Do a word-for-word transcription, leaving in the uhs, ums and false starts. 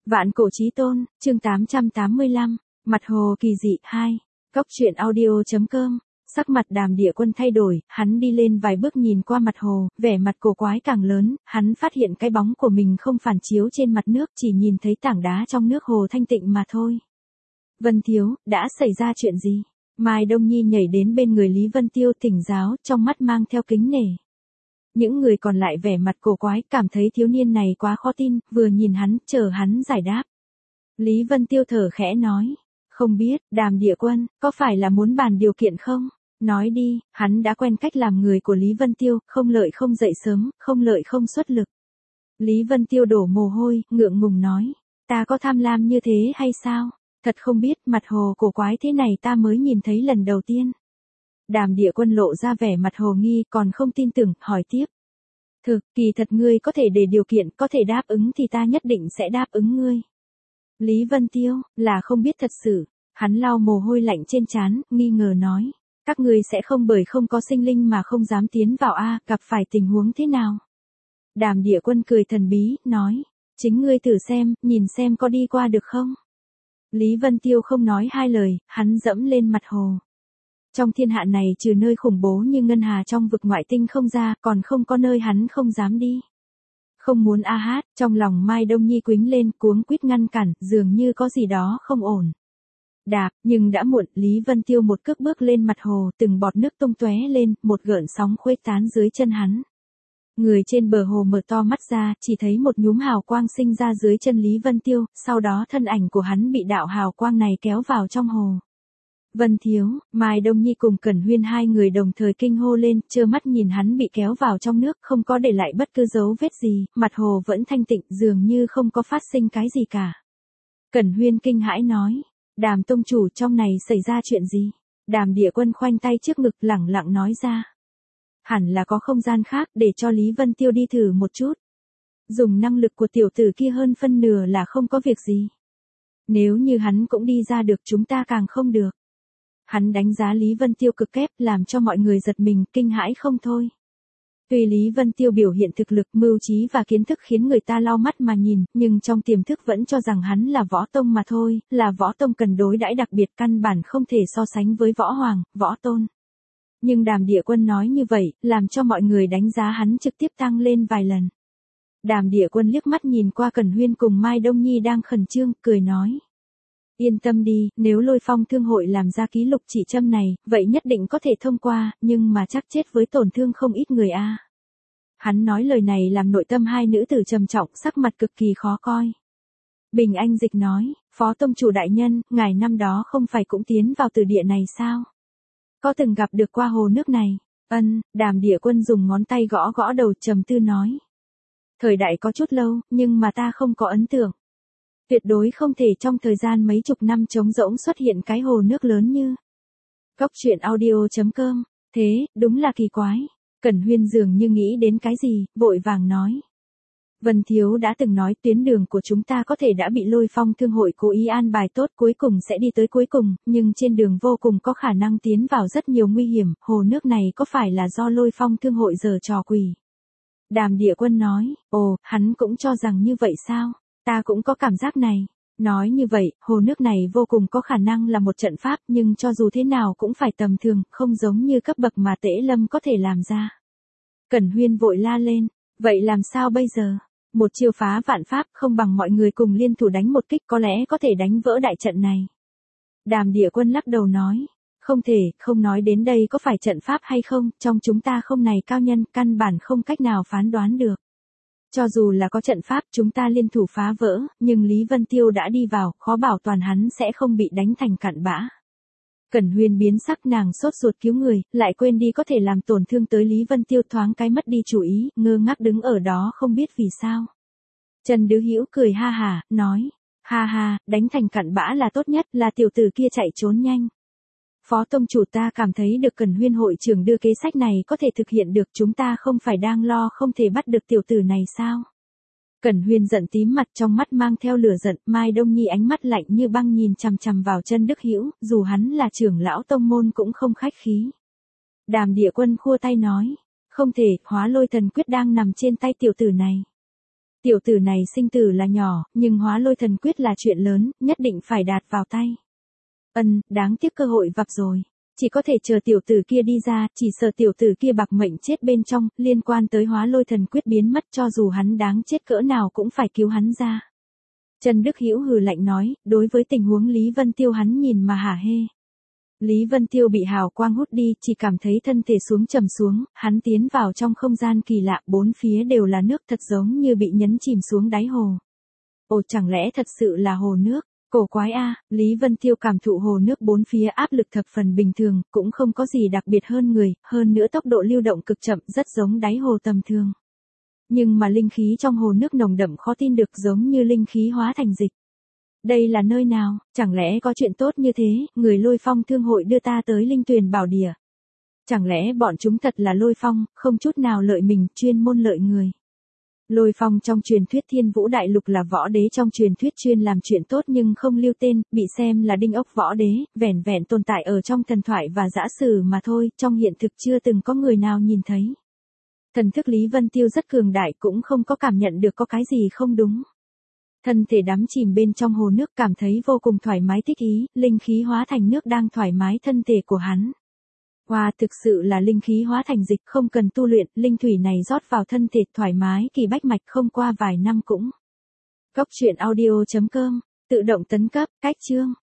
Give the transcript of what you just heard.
Vạn cổ chí tôn, chương tám trăm tám mươi lăm, mặt hồ kỳ dị hai. Cốc truyện audio chấm com. Sắc mặt Đàm Địa Quân thay đổi, hắn đi lên vài bước nhìn qua mặt hồ, vẻ mặt cổ quái càng lớn, hắn phát hiện cái bóng của mình không phản chiếu trên mặt nước, chỉ nhìn thấy tảng đá trong nước hồ thanh tịnh mà thôi. Vân Thiếu, đã xảy ra chuyện gì? Mai Đông Nhi nhảy đến bên người Lý Vân Tiêu thỉnh giáo, trong mắt mang theo kính nể. Những người còn lại vẻ mặt cổ quái, cảm thấy thiếu niên này quá khó tin, vừa nhìn hắn, chờ hắn giải đáp. Lý Vân Tiêu thở khẽ nói, không biết, Đàm Địa Quân, có phải là muốn bàn điều kiện không? Nói đi, hắn đã quen cách làm người của Lý Vân Tiêu, không lợi không dậy sớm, không lợi không xuất lực. Lý Vân Tiêu đổ mồ hôi, ngượng ngùng nói, ta có tham lam như thế hay sao? Thật không biết, mặt hồ cổ quái thế này ta mới nhìn thấy lần đầu tiên. Đàm Địa Quân lộ ra vẻ mặt hồ nghi, còn không tin tưởng, hỏi tiếp. Thực, kỳ thật ngươi có thể để điều kiện, có thể đáp ứng thì ta nhất định sẽ đáp ứng ngươi. Lý Vân Tiêu, là không biết thật sự. Hắn lau mồ hôi lạnh trên trán, nghi ngờ nói. Các ngươi sẽ không bởi không có sinh linh mà không dám tiến vào a, gặp phải tình huống thế nào? Đàm Địa Quân cười thần bí, nói. Chính ngươi thử xem, nhìn xem có đi qua được không? Lý Vân Tiêu không nói hai lời, hắn dẫm lên mặt hồ. Trong thiên hạ này trừ nơi khủng bố như Ngân Hà trong vực ngoại tinh không ra, còn không có nơi hắn không dám đi. Không muốn a hát, trong lòng Mai Đông Nhi quýnh lên, cuống quýt ngăn cản, dường như có gì đó không ổn. Đạp, nhưng đã muộn, Lý Vân Tiêu một cước bước lên mặt hồ, từng bọt nước tung tóe lên, một gợn sóng khuếch tán dưới chân hắn. Người trên bờ hồ mở to mắt ra, chỉ thấy một nhúm hào quang sinh ra dưới chân Lý Vân Tiêu, sau đó thân ảnh của hắn bị đạo hào quang này kéo vào trong hồ. Vân Thiếu, Mai Đông Nhi cùng Cẩn Huyên hai người đồng thời kinh hô lên, trơ mắt nhìn hắn bị kéo vào trong nước, không có để lại bất cứ dấu vết gì, mặt hồ vẫn thanh tịnh, dường như không có phát sinh cái gì cả. Cẩn Huyên kinh hãi nói, Đàm tông chủ, trong này xảy ra chuyện gì? Đàm Địa Quân khoanh tay trước ngực lẳng lặng nói ra. Hẳn là có không gian khác, để cho Lý Vân Tiêu đi thử một chút. Dùng năng lực của tiểu tử kia hơn phân nửa là không có việc gì. Nếu như hắn cũng đi ra được, chúng ta càng không được. Hắn đánh giá Lý Vân Tiêu cực kép, làm cho mọi người giật mình, kinh hãi không thôi. Tuy Lý Vân Tiêu biểu hiện thực lực, mưu trí và kiến thức khiến người ta lau mắt mà nhìn, nhưng trong tiềm thức vẫn cho rằng hắn là võ tông mà thôi, là võ tông cần đối đãi đặc biệt, căn bản không thể so sánh với võ hoàng, võ tôn. Nhưng Đàm Địa Quân nói như vậy, làm cho mọi người đánh giá hắn trực tiếp tăng lên vài lần. Đàm Địa Quân liếc mắt nhìn qua Cẩn Huyên cùng Mai Đông Nhi đang khẩn trương, cười nói. Yên tâm đi, nếu Lôi Phong Thương hội làm ra ký lục chỉ châm này, vậy nhất định có thể thông qua, nhưng mà chắc chết với tổn thương không ít người a. Hắn nói lời này làm nội tâm hai nữ tử trầm trọng, sắc mặt cực kỳ khó coi. Bình Anh Dịch nói, Phó Tông chủ đại nhân, ngài năm đó không phải cũng tiến vào từ địa này sao? Có từng gặp được qua hồ nước này? Ân, Đàm Địa Quân dùng ngón tay gõ gõ đầu, trầm tư nói. Thời đại có chút lâu, nhưng mà ta không có ấn tượng. Tuyệt đối không thể trong thời gian mấy chục năm trống rỗng xuất hiện cái hồ nước lớn như. Cốc truyện audio chấm com. Thế, đúng là kỳ quái. Cẩn Huyên dường như nghĩ đến cái gì, vội vàng nói. Vân Thiếu đã từng nói tuyến đường của chúng ta có thể đã bị Lôi Phong Thương hội cố ý an bài tốt, cuối cùng sẽ đi tới cuối cùng, nhưng trên đường vô cùng có khả năng tiến vào rất nhiều nguy hiểm, hồ nước này có phải là do Lôi Phong Thương hội giở trò quỷ? Đàm Địa Quân nói, ồ, hắn cũng cho rằng như vậy sao? Ta cũng có cảm giác này. Nói như vậy, hồ nước này vô cùng có khả năng là một trận pháp, nhưng cho dù thế nào cũng phải tầm thường, không giống như cấp bậc mà Tễ Lâm có thể làm ra. Cẩn Huyên vội la lên, vậy làm sao bây giờ? Một chiêu phá vạn pháp, không bằng mọi người cùng liên thủ đánh một kích, có lẽ có thể đánh vỡ đại trận này. Đàm Địa Quân lắc đầu nói, không thể, không nói đến đây có phải trận pháp hay không, trong chúng ta không này cao nhân, căn bản không cách nào phán đoán được. Cho dù là có trận pháp, chúng ta liên thủ phá vỡ, nhưng Lý Vân Tiêu đã đi vào, khó bảo toàn hắn sẽ không bị đánh thành cặn bã. Cẩn Huyên biến sắc, nàng sốt ruột cứu người, lại quên đi có thể làm tổn thương tới Lý Vân Tiêu, thoáng cái mất đi chủ ý, ngơ ngác đứng ở đó không biết vì sao. Trần Đứ Hữu cười ha hả, nói, ha ha, đánh thành cặn bã là tốt nhất, là tiểu tử kia chạy trốn nhanh. Phó Tông chủ, ta cảm thấy được Cẩn Huyên hội trưởng đưa kế sách này có thể thực hiện được, chúng ta không phải đang lo không thể bắt được tiểu tử này sao? Cẩn Huyên giận tím mặt, trong mắt mang theo lửa giận, Mai Đông Nhi ánh mắt lạnh như băng nhìn chằm chằm vào Trần Đức Hữu, dù hắn là trưởng lão tông môn cũng không khách khí. Đàm Địa Quân khua tay nói, không thể, Hóa Lôi Thần Quyết đang nằm trên tay tiểu tử này. Tiểu tử này sinh tử là nhỏ, nhưng hóa lôi thần quyết là chuyện lớn, nhất định phải đạt vào tay. Ân, đáng tiếc cơ hội vập rồi. Chỉ có thể chờ tiểu tử kia đi ra, chỉ sợ tiểu tử kia bạc mệnh chết bên trong, liên quan tới hóa lôi thần quyết biến mất, cho dù hắn đáng chết cỡ nào cũng phải cứu hắn ra. Trần Đức Hữu hừ lạnh nói, đối với tình huống Lý Vân Tiêu hắn nhìn mà hả hê. Lý Vân Tiêu bị hào quang hút đi, chỉ cảm thấy thân thể xuống trầm xuống, hắn tiến vào trong không gian kỳ lạ, bốn phía đều là nước thật giống như bị nhấn chìm xuống đáy hồ. Ồ, chẳng lẽ thật sự là hồ nước? Cổ quái a, Lý Vân Tiêu cảm thụ hồ nước bốn phía áp lực thập phần bình thường, cũng không có gì đặc biệt hơn người, hơn nữa tốc độ lưu động cực chậm, rất giống đáy hồ tầm thường. Nhưng mà linh khí trong hồ nước nồng đậm khó tin được, giống như linh khí hóa thành dịch. Đây là nơi nào, chẳng lẽ có chuyện tốt như thế, người Lôi Phong thương hội đưa ta tới linh tuyền bảo địa. Chẳng lẽ bọn chúng thật là Lôi Phong, không chút nào lợi mình, chuyên môn lợi người. Lôi Phong trong truyền thuyết Thiên Vũ Đại Lục là võ đế trong truyền thuyết chuyên làm chuyện tốt nhưng không lưu tên, bị xem là đinh ốc võ đế, vẻn vẹn tồn tại ở trong thần thoại và dã sử mà thôi, trong hiện thực chưa từng có người nào nhìn thấy. Thần thức Lý Vân Tiêu rất cường đại, cũng không có cảm nhận được có cái gì không đúng. Thân thể đắm chìm bên trong hồ nước, cảm thấy vô cùng thoải mái thích ý, linh khí hóa thành nước đang thoải mái thân thể của hắn. Wow, thực sự là linh khí hóa thành dịch, không cần tu luyện, linh thủy này rót vào thân thể thoải mái kỳ bách mạch, không qua vài năm cũng. Cốc truyện audio chấm com, tự động tấn cấp, cách chương.